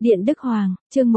Điện Đức Hoàng, chương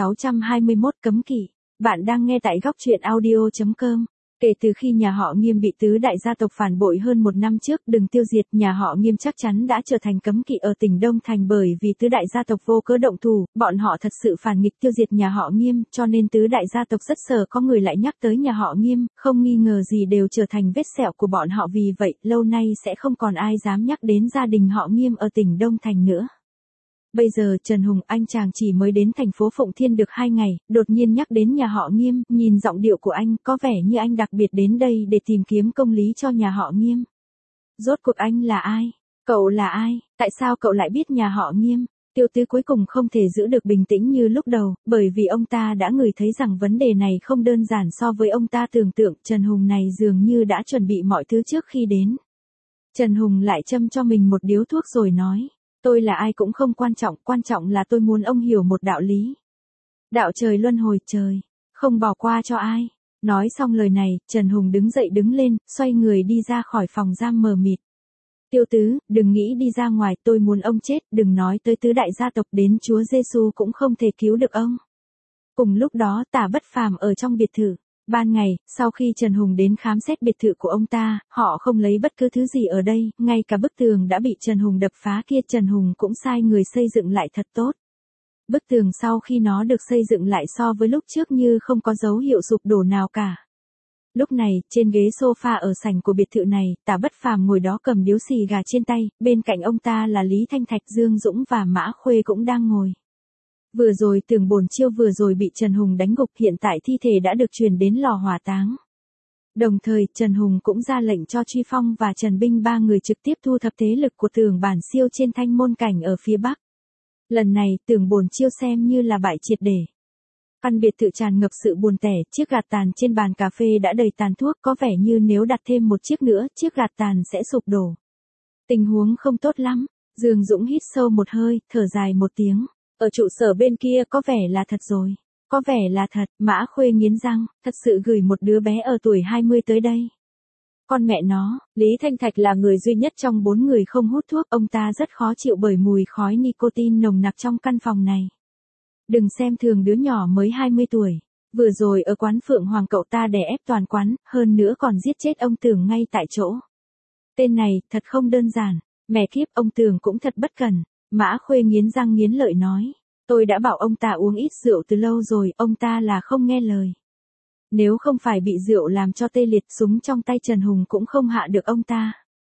1621 cấm kỵ. Bạn đang nghe tại góc truyện audio.com. Kể từ khi nhà họ Nghiêm bị tứ đại gia tộc phản bội hơn một năm trước đừng tiêu diệt, nhà họ Nghiêm chắc chắn đã trở thành cấm kỵ ở tỉnh Đông Thành, bởi vì tứ đại gia tộc vô cớ động thủ, bọn họ thật sự phản nghịch tiêu diệt nhà họ Nghiêm, cho nên tứ đại gia tộc rất sợ có người lại nhắc tới nhà họ Nghiêm, không nghi ngờ gì đều trở thành vết sẹo của bọn họ, vì vậy lâu nay sẽ không còn ai dám nhắc đến gia đình họ Nghiêm ở tỉnh Đông Thành nữa. Bây giờ Trần Hùng, anh chàng chỉ mới đến thành phố Phụng Thiên được 2 ngày, đột nhiên nhắc đến nhà họ Nghiêm, nhìn giọng điệu của anh có vẻ như anh đặc biệt đến đây để tìm kiếm công lý cho nhà họ Nghiêm. Rốt cuộc anh là ai? Cậu là ai? Tại sao cậu lại biết nhà họ Nghiêm? Tiêu Tứ cuối cùng không thể giữ được bình tĩnh như lúc đầu, bởi vì ông ta đã ngửi thấy rằng vấn đề này không đơn giản so với ông ta tưởng tượng. Trần Hùng này dường như đã chuẩn bị mọi thứ trước khi đến. Trần Hùng lại châm cho mình một điếu thuốc rồi nói. Tôi là ai cũng không quan trọng là tôi muốn ông hiểu một đạo lý. Đạo trời luân hồi, trời không bỏ qua cho ai. Nói xong lời này, Trần Hùng đứng dậy đứng lên, xoay người đi ra khỏi phòng giam mờ mịt. Tiêu Tứ, đừng nghĩ đi ra ngoài, tôi muốn ông chết, đừng nói tới tứ đại gia tộc, đến Chúa Giêsu cũng không thể cứu được ông. Cùng lúc đó Tả Bất Phàm ở trong biệt thự. Ban ngày, sau khi Trần Hùng đến khám xét biệt thự của ông ta, họ không lấy bất cứ thứ gì ở đây, ngay cả bức tường đã bị Trần Hùng đập phá kia Trần Hùng cũng sai người xây dựng lại thật tốt. Bức tường sau khi nó được xây dựng lại so với lúc trước như không có dấu hiệu sụp đổ nào cả. Lúc này, trên ghế sofa ở sảnh của biệt thự này, Tả Bất Phàm ngồi đó cầm điếu xì gà trên tay, bên cạnh ông ta là Lý Thanh Thạch, Dương Dũng và Mã Khuê cũng đang ngồi. Vừa rồi Tưởng Bồn Chiêu vừa rồi bị Trần Hùng đánh gục, hiện tại thi thể đã được chuyển đến lò hỏa táng. Đồng thời, Trần Hùng cũng ra lệnh cho Truy Phong và Trần Binh ba người trực tiếp thu thập thế lực của Tưởng Bản Siêu trên Thanh Môn Cảnh ở phía Bắc. Lần này, Tưởng Bồn Chiêu xem như là bại triệt để. Căn biệt thự tràn ngập sự buồn tẻ, chiếc gạt tàn trên bàn cà phê đã đầy tàn thuốc, có vẻ như nếu đặt thêm một chiếc nữa, chiếc gạt tàn sẽ sụp đổ. Tình huống không tốt lắm. Dương Dũng hít sâu một hơi, thở dài một tiếng. Ở trụ sở bên kia có vẻ là thật rồi. Có vẻ là thật. Mã Khuê nghiến răng, thật sự gửi một đứa bé ở tuổi 20 tới đây. Con mẹ nó, Lý Thanh Thạch là người duy nhất trong 4 người không hút thuốc, ông ta rất khó chịu bởi mùi khói nicotine nồng nặc trong căn phòng này. Đừng xem thường đứa nhỏ mới 20 tuổi. Vừa rồi ở quán Phượng Hoàng cậu ta đè ép toàn quán, hơn nữa còn giết chết ông Tưởng ngay tại chỗ. Tên này, thật không đơn giản. Mẹ kiếp, ông Tưởng cũng thật bất cẩn. Mã Khuê nghiến răng nghiến lợi nói. Tôi đã bảo ông ta uống ít rượu từ lâu rồi, ông ta là không nghe lời. Nếu không phải bị rượu làm cho tê liệt, súng trong tay Trần Hùng cũng không hạ được ông ta.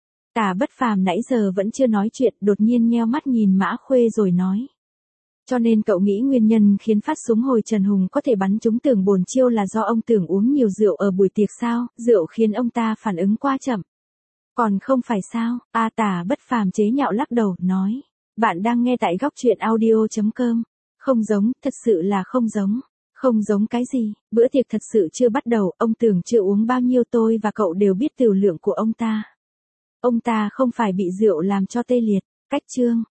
Tả Bất Phàm nãy giờ vẫn chưa nói chuyện, đột nhiên nheo mắt nhìn Mã Khuê rồi nói. Cho nên cậu nghĩ nguyên nhân khiến phát súng hồi Trần Hùng có thể bắn trúng Tưởng Bồn Chiêu là do ông Tưởng uống nhiều rượu ở buổi tiệc sao, rượu khiến ông ta phản ứng quá chậm. Còn không phải sao, Tả Bất Phàm chế nhạo lắc đầu, nói. Bạn đang nghe tại góc truyện audio.com. Không giống, thật sự là không giống. Không giống cái gì, bữa tiệc thật sự chưa bắt đầu, ông Tưởng chưa uống bao nhiêu, tôi và cậu đều biết tửu lượng của ông ta. Ông ta không phải bị rượu làm cho tê liệt. Cách chương.